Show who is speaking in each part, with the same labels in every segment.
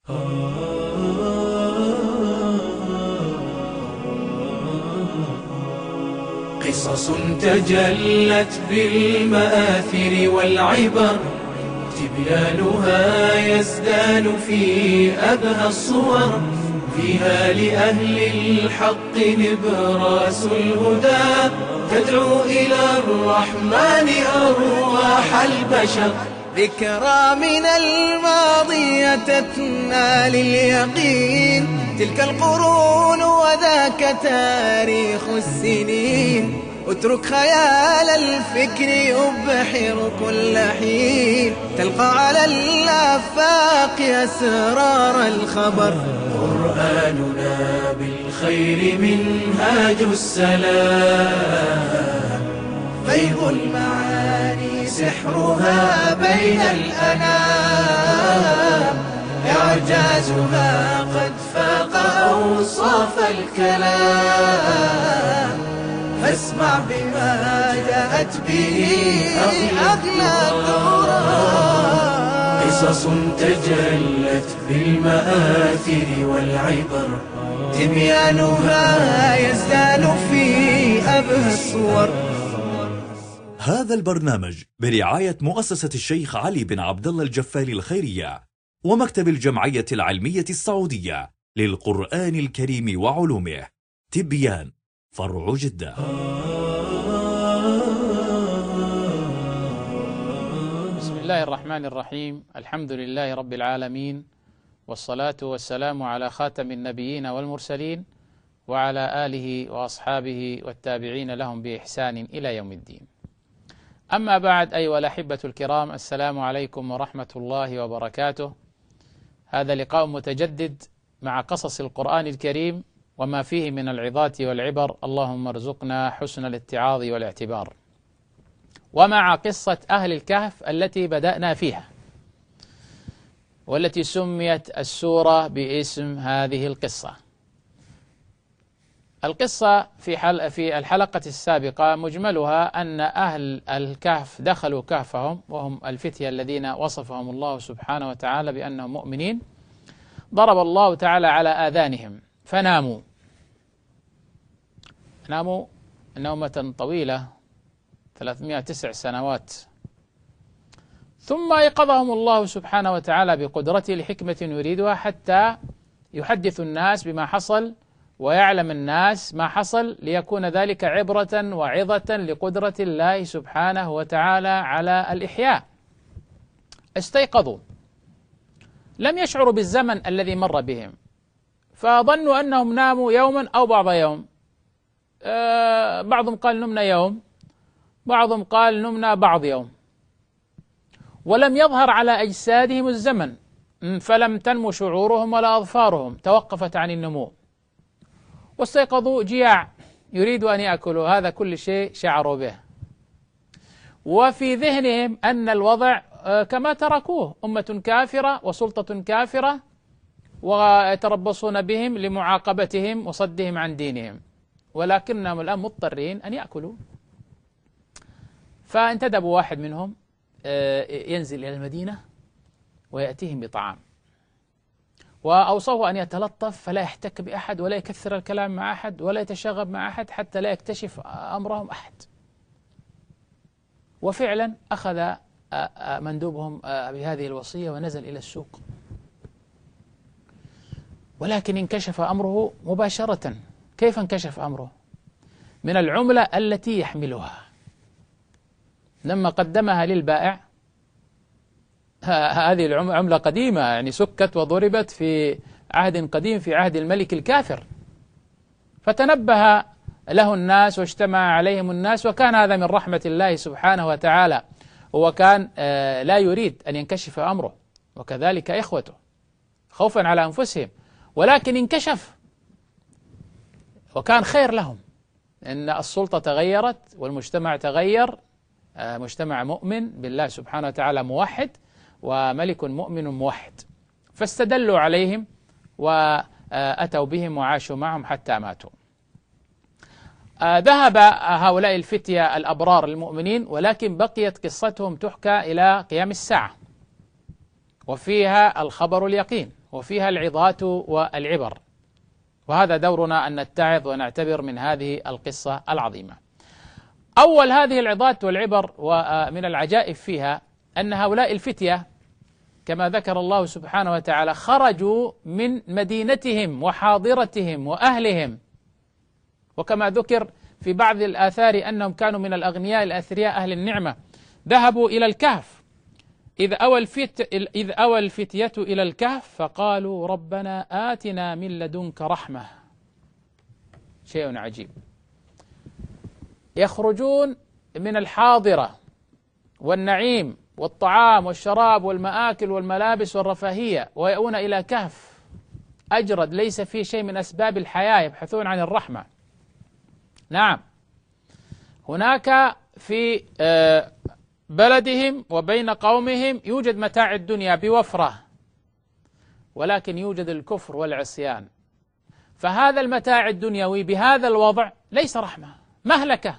Speaker 1: قصص تجلت بالمآثر والعبر، تبيانها يزدان في أبهى الصور، فيها لأهل الحق نبراس الهدى، تدعو إلى الرحمن أرواح البشر.
Speaker 2: ذكرى من الماضي تتنا لليقين، تلك القرون وذاك تاريخ السنين، اترك خيال الفكر يبحر كل حين، تلقى على الآفاق أسرار الخبر.
Speaker 1: قرآننا بالخير منهاج السلام، فيض المعاني سحرها بين الأنام، إعجازها قد فاق أوصاف الكلام، فاسمع بما جاءت به أغلى التراب. قصص تجلت بالمآثر والعبر، تبيانها يزدان في أبهى الصور.
Speaker 3: هذا البرنامج برعاية مؤسسة الشيخ علي بن عبد الله الجفاري الخيرية ومكتب الجمعية العلمية السعودية للقرآن الكريم وعلومه، تبيان، فرع جدة.
Speaker 4: بسم الله الرحمن الرحيم، الحمد لله رب العالمين، والصلاة والسلام على خاتم النبيين والمرسلين، وعلى آله وأصحابه والتابعين لهم بإحسان إلى يوم الدين. أما بعد، أيها الأحبة الكرام، السلام عليكم ورحمة الله وبركاته. هذا لقاء متجدد مع قصص القرآن الكريم وما فيه من العظات والعبر، اللهم ارزقنا حسن الاتعاظ والاعتبار. ومع قصة أهل الكهف التي بدأنا فيها، والتي سميت السورة باسم هذه القصة. القصة في الحلقة السابقة مجملها أن أهل الكهف دخلوا كهفهم، وهم الفتية الذين وصفهم الله سبحانه وتعالى بأنهم مؤمنين. ضرب الله تعالى على آذانهم فناموا نومة طويلة 309 سنوات، ثم أيقظهم الله سبحانه وتعالى بقدرته لحكمة يريدها، حتى يحدث الناس بما حصل ويعلم الناس ما حصل، ليكون ذلك عبرة وعظة لقدرة الله سبحانه وتعالى على الإحياء. استيقظوا، لم يشعروا بالزمن الذي مر بهم، فظنوا أنهم ناموا يوما أو بعض يوم. بعضهم قال نمنا يوم، بعضهم قال نمنا بعض يوم، ولم يظهر على أجسادهم الزمن، فلم تنمو شعورهم ولا أظفارهم، توقفت عن النمو. واستيقظوا جياع، يريدوا أن يأكلوا، هذا كل شيء شعروا به. وفي ذهنهم أن الوضع كما تركوه، أمة كافرة وسلطة كافرة، ويتربصون بهم لمعاقبتهم وصدهم عن دينهم، ولكنهم الآن مضطرين أن يأكلوا. فانتدبوا واحد منهم ينزل إلى المدينة ويأتيهم بطعام، وأوصوه أن يتلطف فلا يحتك بأحد، ولا يكثر الكلام مع أحد، ولا يتشاغب مع أحد، حتى لا يكتشف أمرهم أحد. وفعلا أخذ مندوبهم بهذه الوصية ونزل إلى السوق، ولكن انكشف أمره مباشرة. كيف انكشف أمره؟ من العملة التي يحملها. لما قدمها للبائع، هذه العملة قديمة، يعني سكت وضربت في عهد قديم، في عهد الملك الكافر، فتنبه له الناس واجتمع عليهم الناس، وكان هذا من رحمة الله سبحانه وتعالى. هو كان لا يريد أن ينكشف أمره، وكذلك إخوته، خوفا على أنفسهم، ولكن انكشف، وكان خير لهم، إن السلطة تغيرت والمجتمع تغير، مجتمع مؤمن بالله سبحانه وتعالى موحد، وملك مؤمن موحد. فاستدلوا عليهم وأتوا بهم وعاشوا معهم حتى ماتوا. ذهب هؤلاء الفتية الأبرار المؤمنين، ولكن بقيت قصتهم تحكى إلى قيام الساعة، وفيها الخبر اليقين، وفيها العظات والعبر، وهذا دورنا أن نتعظ ونعتبر من هذه القصة العظيمة. أول هذه العظات والعبر ومن العجائب فيها أن هؤلاء الفتية كما ذكر الله سبحانه وتعالى خرجوا من مدينتهم وحاضرتهم وأهلهم، وكما ذكر في بعض الآثار أنهم كانوا من الأغنياء الأثرياء أهل النعمة، ذهبوا إلى الكهف إذ أوى الفتية إلى الكهف فقالوا ربنا آتنا من لدنك رحمة. شيء عجيب، يخرجون من الحاضرة والنعيم والطعام والشراب والمآكل والملابس والرفاهية ويأوون إلى كهف أجرد ليس فيه شيء من أسباب الحياة، يبحثون عن الرحمة. نعم، هناك في بلدهم وبين قومهم يوجد متاع الدنيا بوفرة، ولكن يوجد الكفر والعصيان، فهذا المتاع الدنيوي بهذا الوضع ليس رحمة، مهلكة.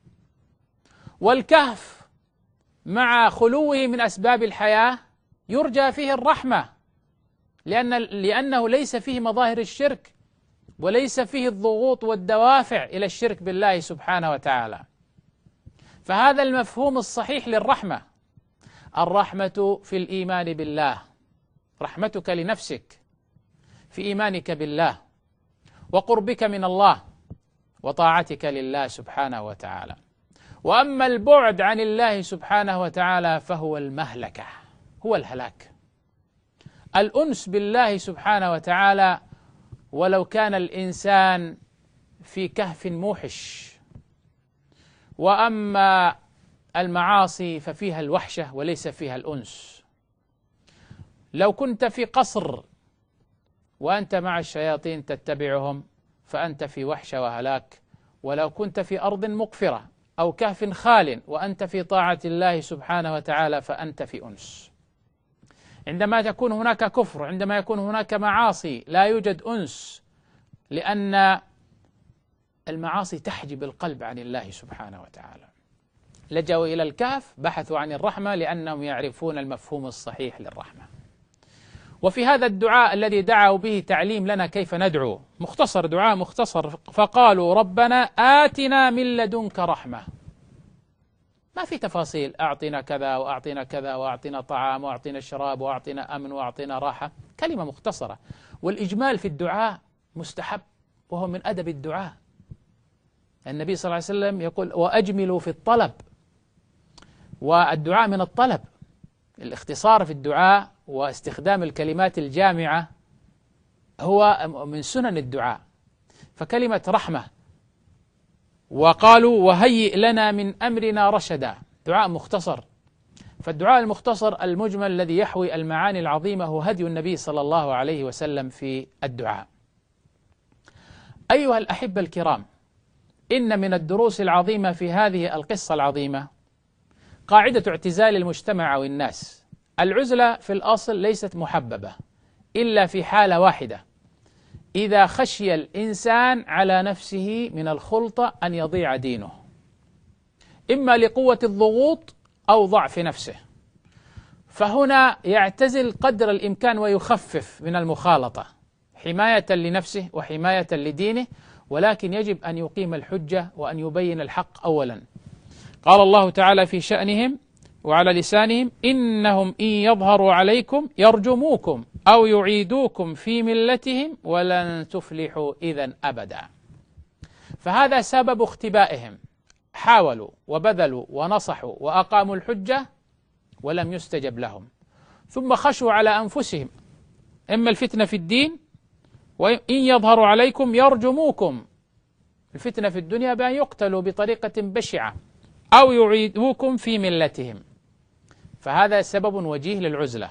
Speaker 4: والكهف مع خلوه من أسباب الحياة يرجى فيه الرحمة، لأنه ليس فيه مظاهر الشرك وليس فيه الضغوط والدوافع إلى الشرك بالله سبحانه وتعالى. فهذا المفهوم الصحيح للرحمة. الرحمة في الإيمان بالله، رحمتك لنفسك في إيمانك بالله وقربك من الله وطاعتك لله سبحانه وتعالى. وأما البعد عن الله سبحانه وتعالى فهو المهلكة، هو الهلاك. الأنس بالله سبحانه وتعالى ولو كان الإنسان في كهف موحش، وأما المعاصي ففيها الوحشة وليس فيها الأنس. لو كنت في قصر وأنت مع الشياطين تتبعهم فأنت في وحشة وهلاك، ولو كنت في أرض مقفرة أو كهف خال وأنت في طاعة الله سبحانه وتعالى فأنت في أنس. عندما تكون هناك كفر، عندما يكون هناك معاصي، لا يوجد أنس، لأن المعاصي تحجب القلب عن الله سبحانه وتعالى. لجأوا إلى الكهف، بحثوا عن الرحمة لأنهم يعرفون المفهوم الصحيح للرحمة. وفي هذا الدعاء الذي دعوا به تعليم لنا كيف ندعو، مختصر، دعاء مختصر، فقالوا ربنا آتنا من لدنك رحمة. ما في تفاصيل، أعطنا كذا وأعطنا كذا وأعطنا طعام وأعطنا شراب وأعطنا أمن وأعطنا راحة، كلمة مختصرة. والإجمال في الدعاء مستحب، وهو من أدب الدعاء. النبي صلى الله عليه وسلم يقول وأجملوا في الطلب، والدعاء من الطلب. الاختصار في الدعاء واستخدام الكلمات الجامعة هو من سنن الدعاء. فكلمة رحمة، وقالوا وهيئ لنا من أمرنا رشدا، دعاء مختصر. فالدعاء المختصر المجمل الذي يحوي المعاني العظيمة هو هدي النبي صلى الله عليه وسلم في الدعاء. أيها الأحبة الكرام، إن من الدروس العظيمة في هذه القصة العظيمة قاعدة اعتزال المجتمع أو الناس. العزلة في الأصل ليست محببة إلا في حالة واحدة، إذا خشي الإنسان على نفسه من الخلطة أن يضيع دينه، إما لقوة الضغوط أو ضعف نفسه، فهنا يعتزل قدر الإمكان ويخفف من المخالطة حماية لنفسه وحماية لدينه، ولكن يجب أن يقيم الحجة وأن يبين الحق أولا. قال الله تعالى في شأنهم وعلى لسانهم إنهم إن يظهروا عليكم يرجموكم أو يعيدوكم في ملتهم ولن تفلحوا إذن أبدا. فهذا سبب اختبائهم، حاولوا وبذلوا ونصحوا وأقاموا الحجة ولم يستجب لهم، ثم خشوا على أنفسهم إما الفتنة في الدين، وإن يظهروا عليكم يرجموكم، الفتنة في الدنيا بأن يقتلوا بطريقة بشعة أو يعيدوكم في ملتهم. فهذا سبب وجيه للعزلة.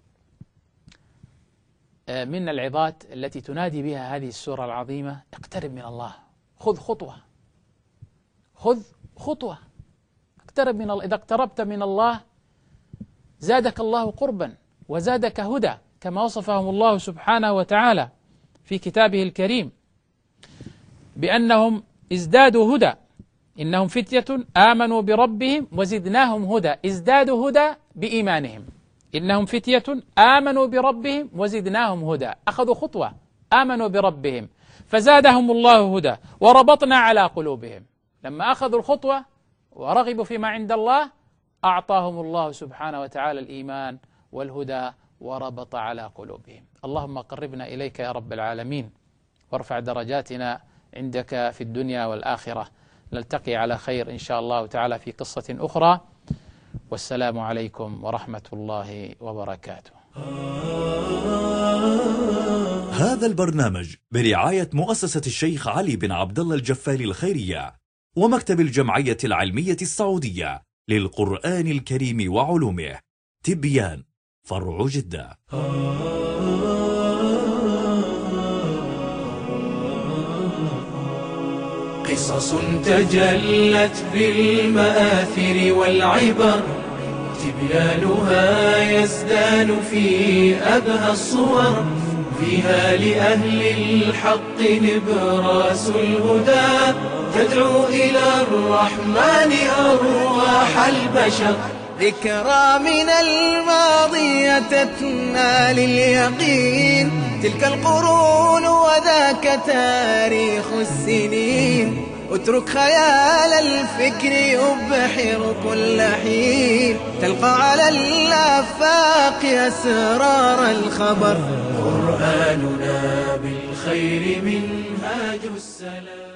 Speaker 4: من العظات التي تنادي بها هذه السورة العظيمة اقترب من الله، خذ خطوة، خذ خطوة، اقترب من الله. إذا اقتربت من الله زادك الله قربا وزادك هدى، كما وصفهم الله سبحانه وتعالى في كتابه الكريم بأنهم ازدادوا هدى، إنهم فتية آمنوا بربهم وزدناهم هدى. ازدادوا هدى بإيمانهم، إنهم فتية آمنوا بربهم وزدناهم هدى. أخذوا خطوة، آمنوا بربهم فزادهم الله هدى وربطنا على قلوبهم. لما أخذوا الخطوة ورغبوا فيما عند الله أعطاهم الله سبحانه وتعالى الإيمان والهدى وربط على قلوبهم. اللهم قربنا إليك يا رب العالمين، وارفع درجاتنا عندك في الدنيا والآخرة. نلتقي على خير إن شاء الله تعالى في قصة أخرى، والسلام عليكم ورحمة الله وبركاته.
Speaker 3: هذا البرنامج برعاية مؤسسة الشيخ علي بن عبد الله الجفالي الخيرية ومكتب الجمعية العلمية السعودية للقرآن الكريم وعلومه، تبيان، فرع جدة.
Speaker 1: قصص تجلت بالمآثر والعبر، تبيانها يزدان في أبهى الصور، فيها لأهل الحق نبراس الهدى، تدعو إلى الرحمن أرواح البشر.
Speaker 2: ذكرى من الماضي تتنى لليقين، تلك القرون وذاك تاريخ السنين. اترك خيال الفكر يبحر كل حين، تلقى على الآفاق أسرار الخبر.
Speaker 1: قرآننا بالخير منهاج السلام.